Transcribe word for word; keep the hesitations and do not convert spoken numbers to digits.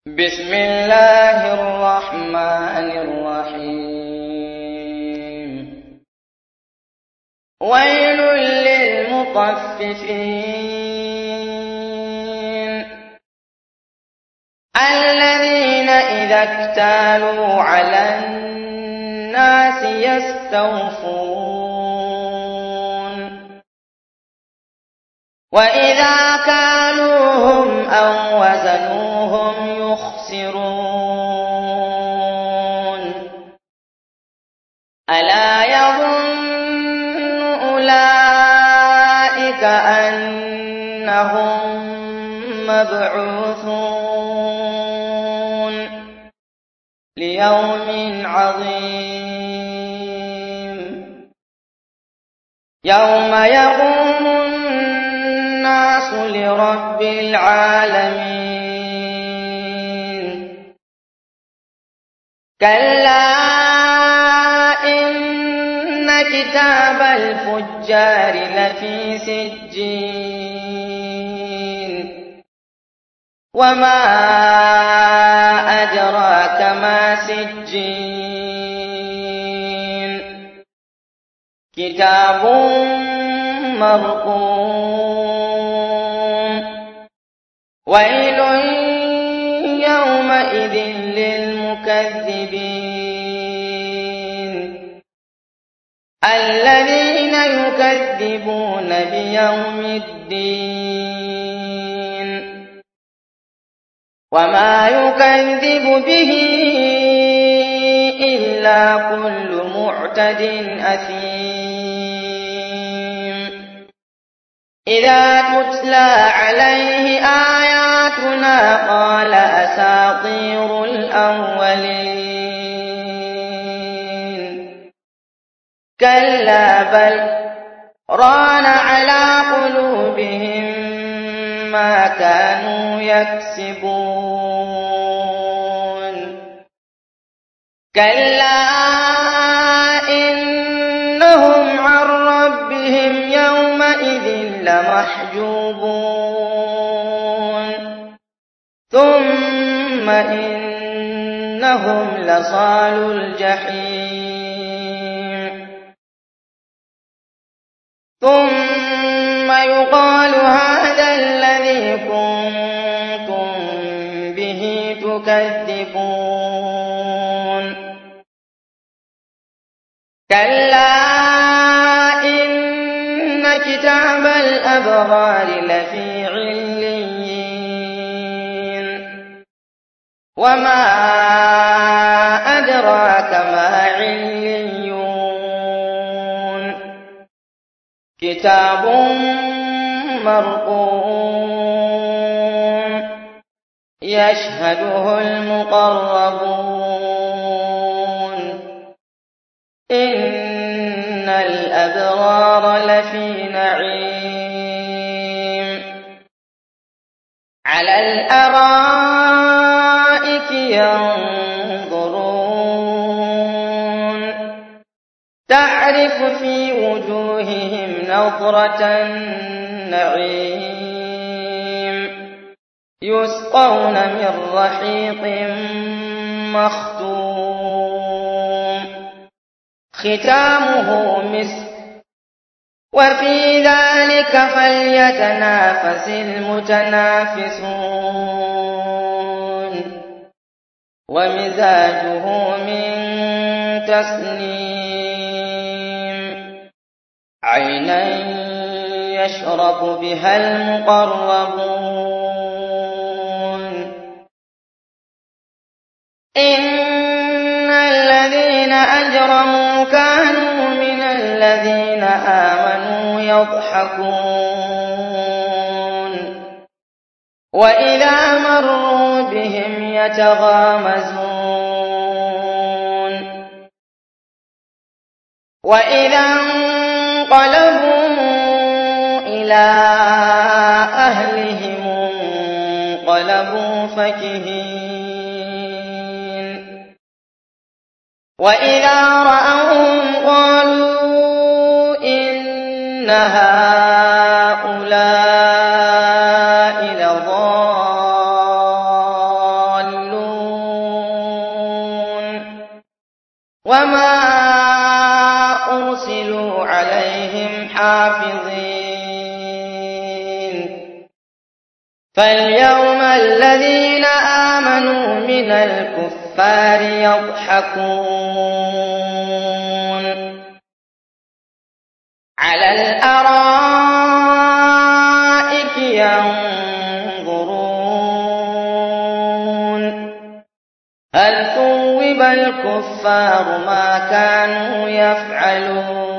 بسم الله الرحمن الرحيم ويل للمطففين الذين إذا اكتالوا على الناس يستوفون وإذا كالوهم أو وزنوهم يخسرون ألا يظن أولئك أنهم مبعوثون ليوم عظيم يوم يقوم الناس لرب العالمين كلا إن كتاب الفجار لفي سجين وما أدراك ما سجين كتاب مرقوم ويل يومئذ للمكذبين الذين يكذبون بيوم الدين وما يكذب به إلا كل معتد أثيم إذا تتلى عليه آياتنا قال أساطير الأولين كلا بل ران على قلوبهم ما كانوا يكسبون كلا إنهم عن ربهم يومئذ لمحجوبون ثم إنهم لصالو الجحيم ثم يقال هذا الذي كنتم به تكذبون كلا إن كتاب الأبرار لفي عليين وما أدراك ما عليون كتاب مرقوم يشهده المقربون إن الأبرار لفي نعيم على الأرائك ينظرون تعرف في وجوههم نضرة النعيم يسقون من رحيق مختوم ختامه مسك وفي ذلك فليتنافس المتنافسون ومزاجه من تسنيم عينا يشرب بها المقربون إن الذين أجرموا كانوا من الذين آمنوا يضحكون وإذا مروا بهم يتغامزون وإذا انقلبوا إلى أهلهم انقلبوا فكهين وإذا رأوهم قالوا إن هؤلاء لضالون وما أرسلوا عليهم حافظين فاليوم الذين آمنوا من الكفار يضحكون على الأرائك ينظرون هل ثوب الكفار ما كانوا يفعلون